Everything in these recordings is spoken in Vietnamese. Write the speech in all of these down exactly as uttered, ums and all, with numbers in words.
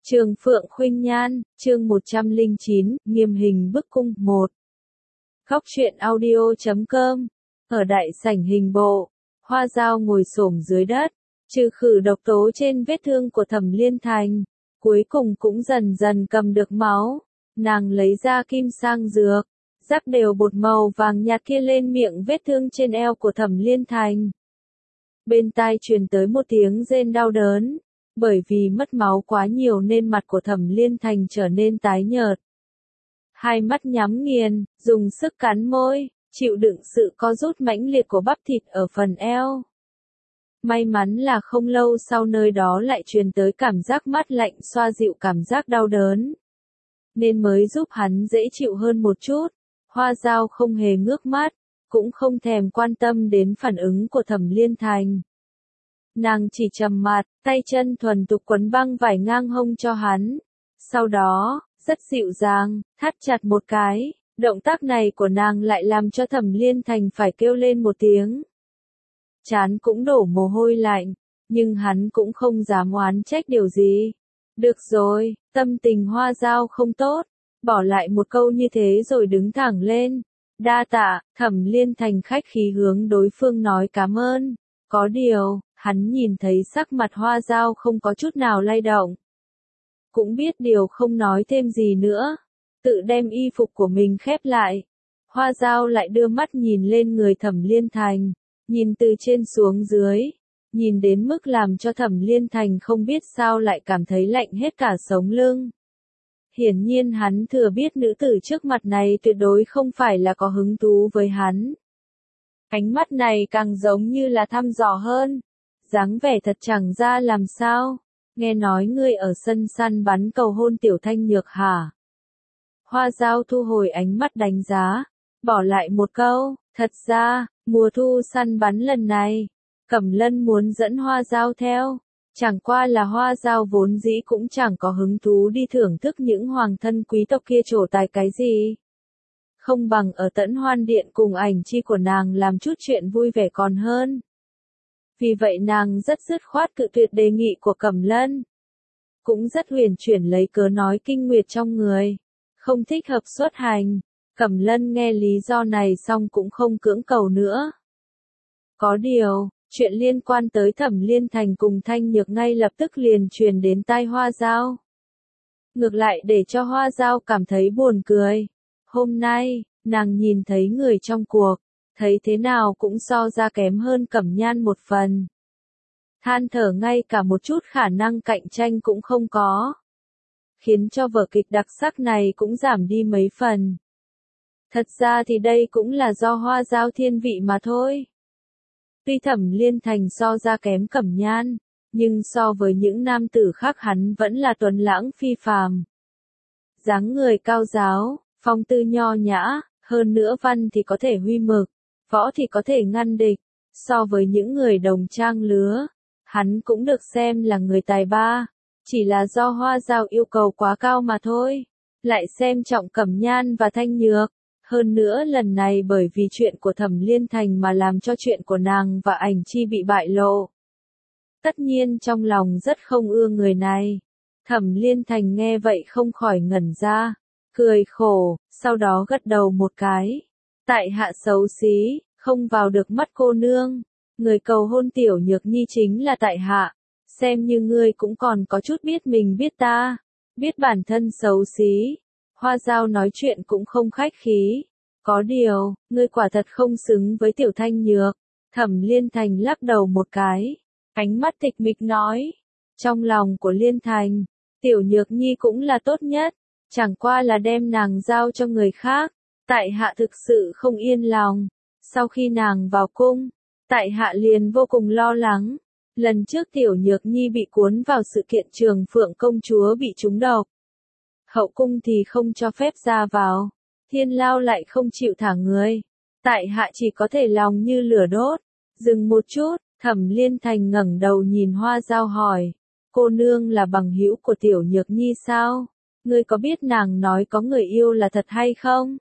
Trường Phượng Khuynh Nhan, chương một trăm lẻ chín, Nghiêm hình bức cung, một. Góc truyện audio chấm com. Ở đại sảnh hình bộ, Hoa Dao ngồi xổm dưới đất, trừ khử độc tố trên vết thương của Thẩm Liên Thành, cuối cùng cũng dần dần cầm được máu. Nàng lấy ra kim sang dược, rắc đều bột màu vàng nhạt kia lên miệng vết thương trên eo của Thẩm Liên Thành. Bên tai truyền tới một tiếng rên đau đớn. Bởi vì mất máu quá nhiều nên mặt của Thẩm Liên Thành trở nên tái nhợt. Hai mắt nhắm nghiền, dùng sức cắn môi, chịu đựng sự co rút mãnh liệt của bắp thịt ở phần eo. May mắn là không lâu sau nơi đó lại truyền tới cảm giác mát lạnh xoa dịu cảm giác đau đớn. Nên mới giúp hắn dễ chịu hơn một chút. Hoa Dao không hề ngước mắt, cũng không thèm quan tâm đến phản ứng của Thẩm Liên Thành. Nàng chỉ trầm mặt, tay chân thuần tục quấn băng vải ngang hông cho hắn. Sau đó, rất dịu dàng, thắt chặt một cái. Động tác này của nàng lại làm cho Thẩm Liên Thành phải kêu lên một tiếng. Trán cũng đổ mồ hôi lạnh, nhưng hắn cũng không dám oán trách điều gì. Được rồi, tâm tình Hoa Dao không tốt, bỏ lại một câu như thế rồi đứng thẳng lên. Đa tạ, Thẩm Liên Thành khách khí hướng đối phương nói cảm ơn. Có điều, hắn nhìn thấy sắc mặt Hoa Dao không có chút nào lay động. Cũng biết điều không nói thêm gì nữa. Tự đem y phục của mình khép lại. Hoa Dao lại đưa mắt nhìn lên người Thẩm Liên Thành. Nhìn từ trên xuống dưới. Nhìn đến mức làm cho Thẩm Liên Thành không biết sao lại cảm thấy lạnh hết cả sống lưng. Hiển nhiên hắn thừa biết nữ tử trước mặt này tuyệt đối không phải là có hứng thú với hắn. Ánh mắt này càng giống như là thăm dò hơn. Dáng vẻ thật chẳng ra làm sao. Nghe nói ngươi ở sân săn bắn cầu hôn Tiểu Thanh Nhược hả? Hoa Dao thu hồi ánh mắt đánh giá. Bỏ lại một câu. Thật ra, mùa thu săn bắn lần này, Cẩm Lân muốn dẫn Hoa Dao theo. Chẳng qua là Hoa Dao vốn dĩ cũng chẳng có hứng thú đi thưởng thức những hoàng thân quý tộc kia trổ tài cái gì. Không bằng ở Tẫn Hoan Điện cùng ảnh chi của nàng làm chút chuyện vui vẻ còn hơn. Vì vậy nàng rất dứt khoát cự tuyệt đề nghị của Cẩm Lân. Cũng rất huyền chuyển lấy cớ nói kinh nguyệt trong người. Không thích hợp xuất hành. Cẩm Lân nghe lý do này xong cũng không cưỡng cầu nữa. Có điều, chuyện liên quan tới Thẩm Liên Thành cùng Thanh Nhược ngay lập tức liền truyền đến tai Hoa Dao. Ngược lại để cho Hoa Dao cảm thấy buồn cười. Hôm nay, nàng nhìn thấy người trong cuộc, thấy thế nào cũng so ra kém hơn Cẩm Nhan một phần. Than thở ngay cả một chút khả năng cạnh tranh cũng không có. Khiến cho vở kịch đặc sắc này cũng giảm đi mấy phần. Thật ra thì đây cũng là do Hoa Dao thiên vị mà thôi. Tuy Thẩm Liên Thành so ra kém Cẩm Nhan, nhưng so với những nam tử khác hắn vẫn là tuấn lãng phi phàm. Dáng người cao giáo, phong tư nho nhã, hơn nữa văn thì có thể huy mực, võ thì có thể ngăn địch. So với những người đồng trang lứa, hắn cũng được xem là người tài ba, chỉ là do Hoa Dao yêu cầu quá cao mà thôi. Lại xem trọng Cẩm Nhan và Thanh Nhược. Hơn nữa lần này bởi vì chuyện của Thẩm Liên Thành mà làm cho chuyện của nàng và ảnh chi bị bại lộ. Tất nhiên trong lòng rất không ưa người này. Thẩm Liên Thành nghe vậy không khỏi ngẩn ra, cười khổ, sau đó gật đầu một cái. Tại hạ xấu xí, không vào được mắt cô nương. Người cầu hôn Tiểu Nhược Nhi chính là tại hạ. Xem như ngươi cũng còn có chút biết mình biết ta. Biết bản thân xấu xí. Hoa Dao nói chuyện cũng không khách khí. Có điều, ngươi quả thật không xứng với Tiểu Thanh Nhược. Thẩm Liên Thành lắc đầu một cái. Ánh mắt tịch mịch nói. Trong lòng của Liên Thành, Tiểu Nhược Nhi cũng là tốt nhất. Chẳng qua là đem nàng giao cho người khác. Tại hạ thực sự không yên lòng. Sau khi nàng vào cung, tại hạ liền vô cùng lo lắng. Lần trước Tiểu Nhược Nhi bị cuốn vào sự kiện Trường Phượng công chúa bị trúng độc. Hậu cung thì không cho phép ra vào. Thiên Lao lại không chịu thả người. Tại hạ chỉ có thể lòng như lửa đốt. Dừng một chút, Thẩm Liên Thành ngẩng đầu nhìn Hoa Dao hỏi. Cô nương là bằng hữu của Tiểu Nhược Nhi sao? Ngươi có biết nàng nói có người yêu là thật hay không?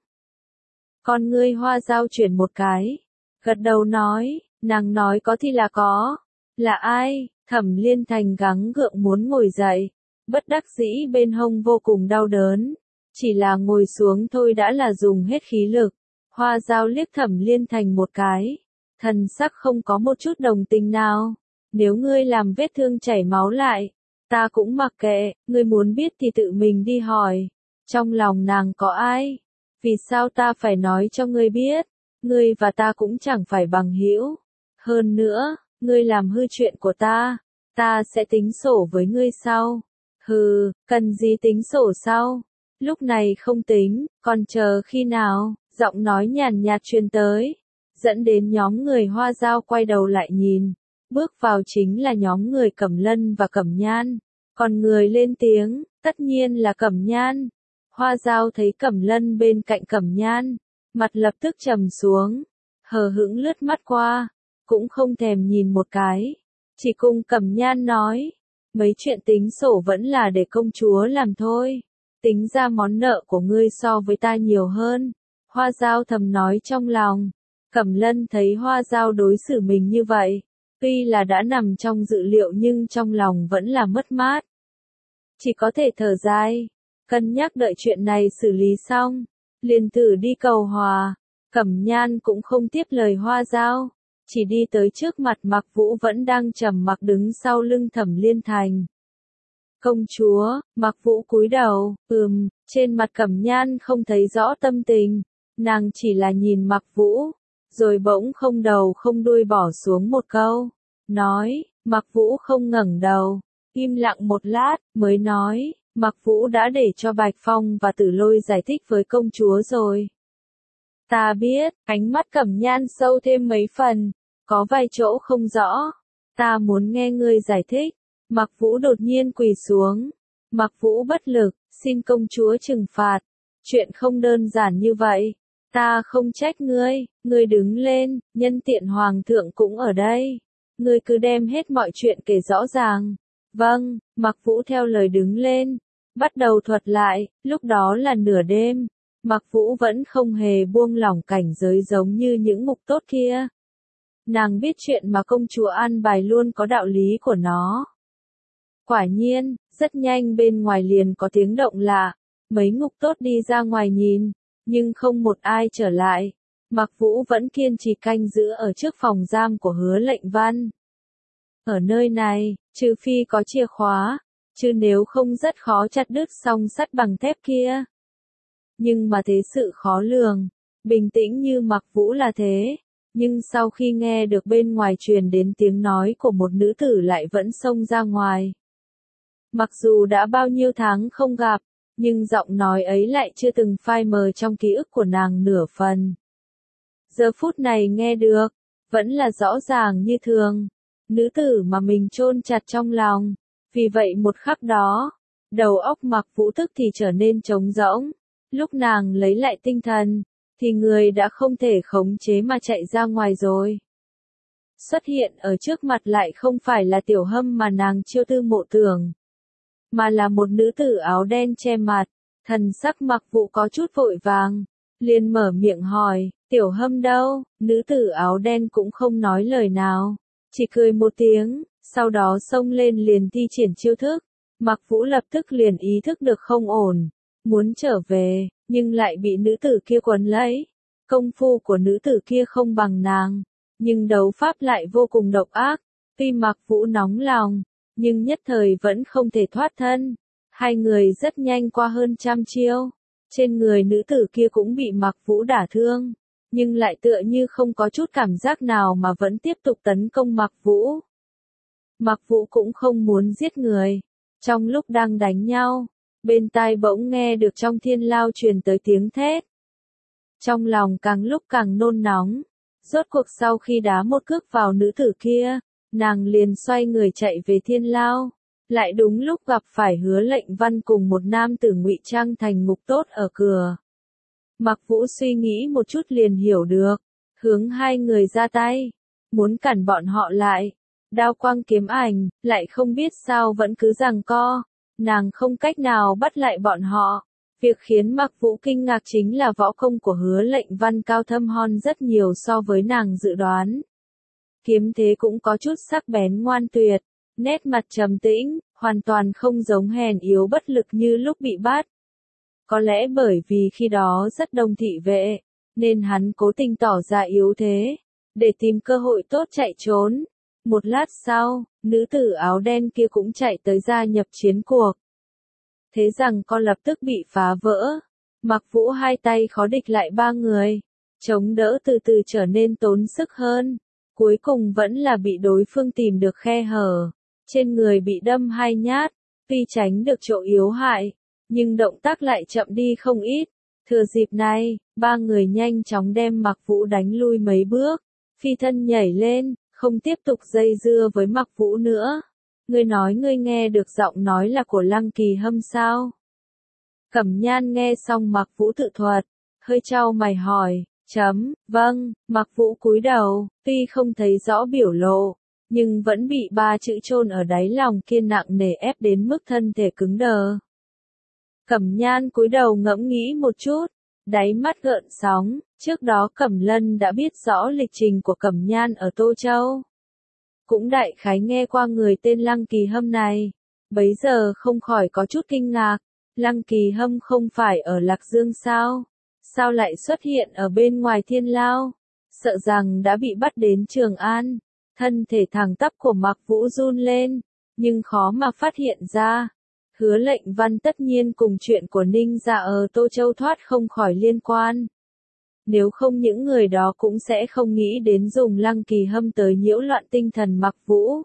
Con ngươi Hoa Dao chuyển một cái. Gật đầu nói, nàng nói có thì là có. Là ai? Thẩm Liên Thành gắng gượng muốn ngồi dậy. bất đắc dĩ bên hông vô cùng đau đớn. Chỉ là ngồi xuống thôi đã là dùng hết khí lực. Hoa Dao liếc Thẩm Liên Thành một cái. Thần sắc không có một chút đồng tình nào. Nếu ngươi làm vết thương chảy máu lại, ta cũng mặc kệ, ngươi muốn biết thì tự mình đi hỏi. Trong lòng nàng có ai? Vì sao ta phải nói cho ngươi biết? Ngươi và ta cũng chẳng phải bằng hữu. Hơn nữa, ngươi làm hư chuyện của ta, ta sẽ tính sổ với ngươi sau. Hừ, cần gì tính sổ sau? Lúc này không tính, còn chờ khi nào? Giọng nói nhàn nhạt truyền tới, dẫn đến nhóm người Hoa Dao quay đầu lại nhìn. Bước vào chính là nhóm người Cẩm Lân và Cẩm Nhan. Còn người lên tiếng, tất nhiên là Cẩm Nhan. Hoa Dao thấy Cẩm Lân bên cạnh Cẩm Nhan, mặt lập tức trầm xuống, hờ hững lướt mắt qua, cũng không thèm nhìn một cái, chỉ cùng Cẩm Nhan nói, mấy chuyện tính sổ vẫn là để công chúa làm thôi, tính ra món nợ của ngươi so với ta nhiều hơn. Hoa Dao thầm nói trong lòng. Cẩm Lân thấy Hoa Dao đối xử mình như vậy, tuy là đã nằm trong dự liệu nhưng trong lòng vẫn là mất mát. Chỉ có thể thở dài, cân nhắc đợi chuyện này xử lý xong, liền thử đi cầu hòa. Cẩm Nhan cũng không tiếp lời Hoa Dao, chỉ đi tới trước mặt Mạc Vũ vẫn đang trầm mặc đứng sau lưng Thẩm Liên Thành. Công chúa, Mạc Vũ cúi đầu, ừm, trên mặt Cẩm Nhan không thấy rõ tâm tình, nàng chỉ là nhìn Mạc Vũ, rồi bỗng không đầu không đuôi bỏ xuống một câu, nói, Mạc Vũ không ngẩng đầu, im lặng một lát, mới nói, Mạc Vũ đã để cho Bạch Phong và Tử Lôi giải thích với công chúa rồi. Ta biết, ánh mắt Cẩm Nhan sâu thêm mấy phần, có vài chỗ không rõ, ta muốn nghe ngươi giải thích. Mạc Vũ đột nhiên quỳ xuống, Mạc Vũ bất lực, xin công chúa trừng phạt, chuyện không đơn giản như vậy, ta không trách ngươi, ngươi đứng lên, nhân tiện hoàng thượng cũng ở đây, ngươi cứ đem hết mọi chuyện kể rõ ràng. Vâng, Mạc Vũ theo lời đứng lên, bắt đầu thuật lại, lúc đó là nửa đêm, Mạc Vũ vẫn không hề buông lỏng cảnh giới giống như những ngục tốt kia. Nàng biết chuyện mà công chúa an bài luôn có đạo lý của nó. Quả nhiên, rất nhanh bên ngoài liền có tiếng động lạ, mấy ngục tốt đi ra ngoài nhìn, nhưng không một ai trở lại. Mạc Vũ vẫn kiên trì canh giữ ở trước phòng giam của Hứa Lệnh Văn. Ở nơi này, trừ phi có chìa khóa, chứ nếu không rất khó chặt đứt song sắt bằng thép kia. Nhưng mà thế sự khó lường, bình tĩnh như Mạc Vũ là thế, nhưng sau khi nghe được bên ngoài truyền đến tiếng nói của một nữ tử lại vẫn xông ra ngoài. Mặc dù đã bao nhiêu tháng không gặp, nhưng giọng nói ấy lại chưa từng phai mờ trong ký ức của nàng nửa phần. Giờ phút này nghe được, vẫn là rõ ràng như thường, nữ tử mà mình chôn chặt trong lòng, vì vậy một khắc đó, đầu óc Mạc Vũ tức thì trở nên trống rỗng, lúc nàng lấy lại tinh thần, thì người đã không thể khống chế mà chạy ra ngoài rồi. Xuất hiện ở trước mặt lại không phải là Tiểu Hâm mà nàng chiêu tư mộ tưởng, mà là một nữ tử áo đen che mặt, thần sắc Mạc Vũ có chút vội vàng, liền mở miệng hỏi, Tiểu Hâm đâu? Nữ tử áo đen cũng không nói lời nào, chỉ cười một tiếng, sau đó xông lên liền thi triển chiêu thức. Mạc Vũ lập tức liền ý thức được không ổn, muốn trở về, nhưng lại bị nữ tử kia quấn lấy. Công phu của nữ tử kia không bằng nàng, nhưng đấu pháp lại vô cùng độc ác. Tuy Mạc Vũ nóng lòng, nhưng nhất thời vẫn không thể thoát thân. Hai người rất nhanh qua hơn trăm chiêu. Trên người nữ tử kia cũng bị Mạc Vũ đả thương, nhưng lại tựa như không có chút cảm giác nào mà vẫn tiếp tục tấn công Mạc Vũ. Mạc Vũ cũng không muốn giết người. Trong lúc đang đánh nhau, bên tai bỗng nghe được trong thiên lao truyền tới tiếng thét. Trong lòng càng lúc càng nôn nóng. Rốt cuộc sau khi đá một cước vào nữ tử kia, nàng liền xoay người chạy về thiên lao. Lại đúng lúc gặp phải Hứa Lệnh Văn cùng một nam tử ngụy trang thành ngục tốt ở cửa. Mạc Vũ suy nghĩ một chút liền hiểu được, hướng hai người ra tay, muốn cản bọn họ lại. Đao quang kiếm ảnh, lại không biết sao vẫn cứ giằng co, nàng không cách nào bắt lại bọn họ. Việc khiến Mạc Vũ kinh ngạc chính là võ công của Hứa Lệnh Văn cao thâm hơn rất nhiều so với nàng dự đoán. Kiếm thế cũng có chút sắc bén ngoan tuyệt, nét mặt trầm tĩnh, hoàn toàn không giống hèn yếu bất lực như lúc bị bắt. Có lẽ bởi vì khi đó rất đông thị vệ, nên hắn cố tình tỏ ra yếu thế, để tìm cơ hội tốt chạy trốn. Một lát sau, nữ tử áo đen kia cũng chạy tới gia nhập chiến cuộc. Thế rằng con lập tức bị phá vỡ. Mặc Vũ hai tay khó địch lại ba người, chống đỡ từ từ trở nên tốn sức hơn. Cuối cùng vẫn là bị đối phương tìm được khe hở. Trên người bị đâm hai nhát, tuy tránh được chỗ yếu hại, nhưng động tác lại chậm đi không ít. Thừa dịp này, ba người nhanh chóng đem Mặc Vũ đánh lui mấy bước, phi thân nhảy lên, không tiếp tục dây dưa với Mặc Vũ nữa. Ngươi nói ngươi nghe được giọng nói là của Lăng Kỳ Hâm sao? Cẩm Nhan nghe xong Mặc Vũ tự thuật, hơi chau mày hỏi, chấm, vâng, Mặc Vũ cúi đầu, tuy không thấy rõ biểu lộ, nhưng vẫn bị ba chữ chôn ở đáy lòng kia nặng nề ép đến mức thân thể cứng đờ. Cẩm Nhan cúi đầu ngẫm nghĩ một chút, đáy mắt gợn sóng, trước đó Cẩm Lân đã biết rõ lịch trình của Cẩm Nhan ở Tô Châu. Cũng đại khái nghe qua người tên Lăng Kỳ Hâm này, bấy giờ không khỏi có chút kinh ngạc, Lăng Kỳ Hâm không phải ở Lạc Dương sao? Sao lại xuất hiện ở bên ngoài Thiên Lao? Sợ rằng đã bị bắt đến Trường An. Thân thể thẳng tắp của Mặc Vũ run lên, nhưng khó mà phát hiện ra. Hứa Lệnh Văn tất nhiên cùng chuyện của Ninh Dạ ở Tô Châu thoát không khỏi liên quan. Nếu không những người đó cũng sẽ không nghĩ đến dùng Lăng Kỳ Hâm tới nhiễu loạn tinh thần Mặc Vũ.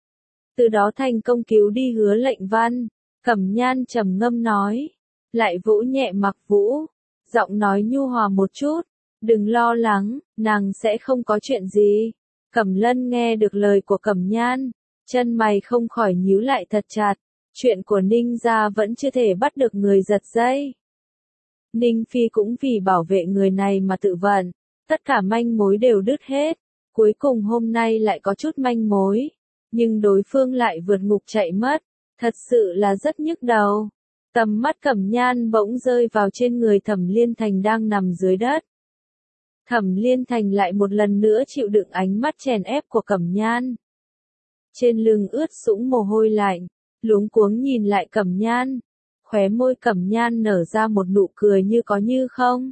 Từ đó thành công cứu đi Hứa Lệnh Văn, Cẩm Nhan trầm ngâm nói, lại vỗ nhẹ Mặc Vũ, giọng nói nhu hòa một chút, đừng lo lắng, nàng sẽ không có chuyện gì. Cẩm Lân nghe được lời của Cẩm Nhan, chân mày không khỏi nhíu lại thật chặt, chuyện của Ninh gia vẫn chưa thể bắt được người giật dây. Ninh Phi cũng vì bảo vệ người này mà tự vận, tất cả manh mối đều đứt hết, cuối cùng hôm nay lại có chút manh mối, nhưng đối phương lại vượt ngục chạy mất, thật sự là rất nhức đầu. Tầm mắt Cẩm Nhan bỗng rơi vào trên người Thẩm Liên Thành đang nằm dưới đất. Thẩm Liên Thành lại một lần nữa chịu đựng ánh mắt chèn ép của Cẩm Nhan. Trên lưng ướt sũng mồ hôi lạnh, luống cuống nhìn lại Cẩm Nhan. Khóe môi Cẩm Nhan nở ra một nụ cười như có như không.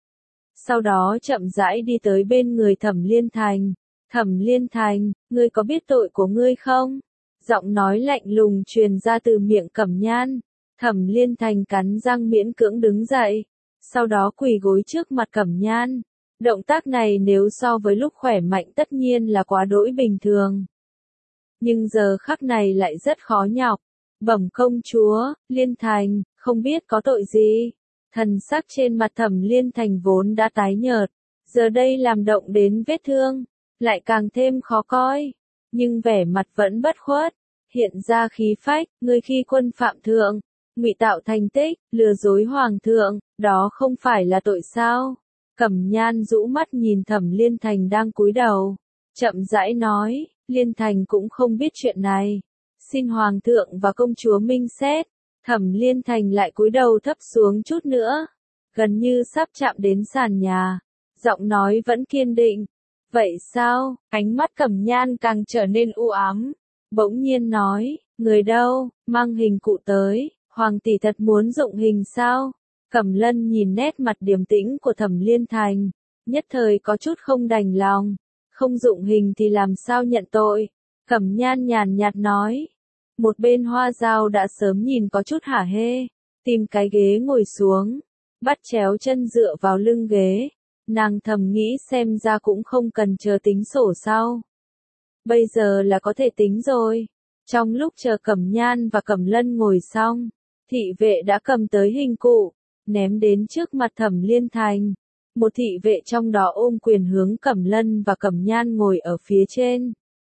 Sau đó chậm rãi đi tới bên người Thẩm Liên Thành. Thẩm Liên Thành, ngươi có biết tội của ngươi không? Giọng nói lạnh lùng truyền ra từ miệng Cẩm Nhan. Thẩm Liên Thành cắn răng miễn cưỡng đứng dậy, sau đó quỳ gối trước mặt Cẩm Nhan. Động tác này nếu so với lúc khỏe mạnh tất nhiên là quá đỗi bình thường. Nhưng giờ khắc này lại rất khó nhọc. Bẩm công chúa, Liên Thành, không biết có tội gì. Thần sắc trên mặt Thẩm Liên Thành vốn đã tái nhợt, giờ đây làm động đến vết thương, lại càng thêm khó coi. Nhưng vẻ mặt vẫn bất khuất, hiện ra khí phách, ngươi khi quân phạm thượng, ngụy tạo thành tích, lừa dối hoàng thượng, đó không phải là tội sao? Cẩm Nhan rũ mắt nhìn Thẩm Liên Thành đang cúi đầu, chậm rãi nói, Liên Thành cũng không biết chuyện này. Xin hoàng thượng và công chúa minh xét. Thẩm Liên Thành lại cúi đầu thấp xuống chút nữa, gần như sắp chạm đến sàn nhà, giọng nói vẫn kiên định. Vậy sao? Ánh mắt Cẩm Nhan càng trở nên u ám, bỗng nhiên nói, người đâu, mang hình cụ tới, hoàng tỷ thật muốn dụng hình sao? Cẩm Lân nhìn nét mặt điềm tĩnh của Thẩm Liên Thành, nhất thời có chút không đành lòng, không dụng hình thì làm sao nhận tội? Cẩm Nhan nhàn nhạt nói. Một bên Hoa Dao đã sớm nhìn có chút hả hê, tìm cái ghế ngồi xuống, bắt chéo chân dựa vào lưng ghế, nàng thầm nghĩ xem ra cũng không cần chờ tính sổ sau. Bây giờ là có thể tính rồi. Trong lúc chờ Cẩm Nhan và Cẩm Lân ngồi xong, thị vệ đã cầm tới hình cụ, ném đến trước mặt Thẩm Liên Thành. Một thị vệ trong đó ôm quyền hướng Cẩm Lân và Cẩm Nhan ngồi ở phía trên.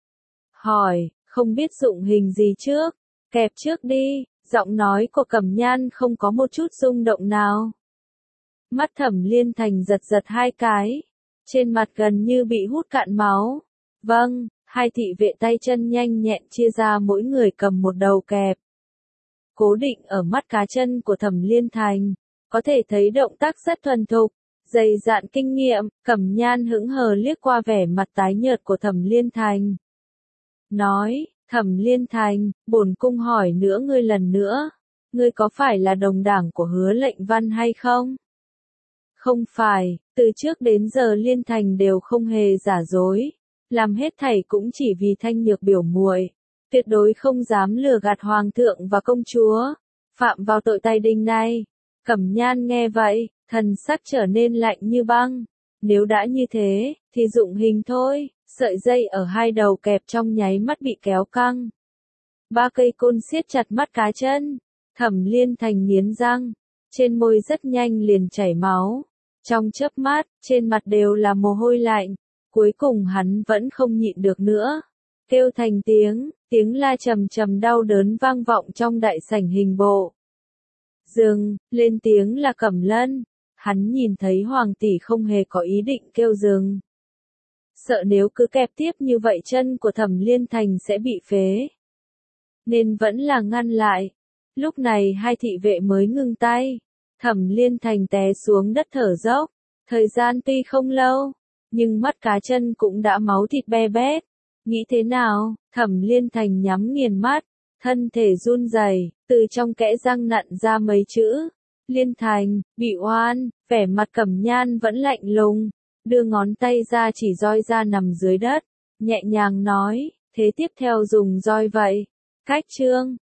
Hỏi, không biết dụng hình gì trước, kẹp trước đi, giọng nói của Cẩm Nhan không có một chút rung động nào. Mắt Thẩm Liên Thành giật giật hai cái, trên mặt gần như bị hút cạn máu. Vâng, hai thị vệ tay chân nhanh nhẹn chia ra mỗi người cầm một đầu kẹp. Cố định ở mắt cá chân của Thẩm Liên Thành, có thể thấy động tác rất thuần thục, dày dạn kinh nghiệm. Cẩm Nhan hững hờ liếc qua vẻ mặt tái nhợt của Thẩm Liên Thành. Nói, Thẩm Liên Thành, bổn cung hỏi nữa ngươi lần nữa, ngươi có phải là đồng đảng của Hứa Lệnh Văn hay không? Không phải, từ trước đến giờ Liên Thành đều không hề giả dối, làm hết thảy cũng chỉ vì Thanh Nhược biểu muội, tuyệt đối không dám lừa gạt hoàng thượng và công chúa, phạm vào tội tai đinh này. Cẩm Nhan nghe vậy, thần sắc trở nên lạnh như băng, nếu đã như thế, thì dụng hình thôi, sợi dây ở hai đầu kẹp trong nháy mắt bị kéo căng. Ba cây côn siết chặt mắt cá chân, Thẩm Liên Thành nghiến răng, trên môi rất nhanh liền chảy máu, trong chớp mắt, trên mặt đều là mồ hôi lạnh, cuối cùng hắn vẫn không nhịn được nữa, kêu thành tiếng, tiếng la trầm trầm đau đớn vang vọng trong đại sảnh hình bộ. Dừng, lên tiếng là Cẩm Lân, hắn nhìn thấy hoàng tỷ không hề có ý định kêu dừng. Sợ nếu cứ kẹp tiếp như vậy chân của Thẩm Liên Thành sẽ bị phế, nên vẫn là ngăn lại. Lúc này hai thị vệ mới ngừng tay, Thẩm Liên Thành té xuống đất thở dốc, thời gian tuy không lâu, nhưng mắt cá chân cũng đã máu thịt be bét. Nghĩ thế nào? Thẩm Liên Thành nhắm nghiền mắt, thân thể run rẩy, từ trong kẽ răng nặn ra mấy chữ. Liên Thành, bị oan, vẻ mặt Cẩm Nhan vẫn lạnh lùng, đưa ngón tay ra chỉ roi ra nằm dưới đất, nhẹ nhàng nói, thế tiếp theo dùng roi vậy. Cách chương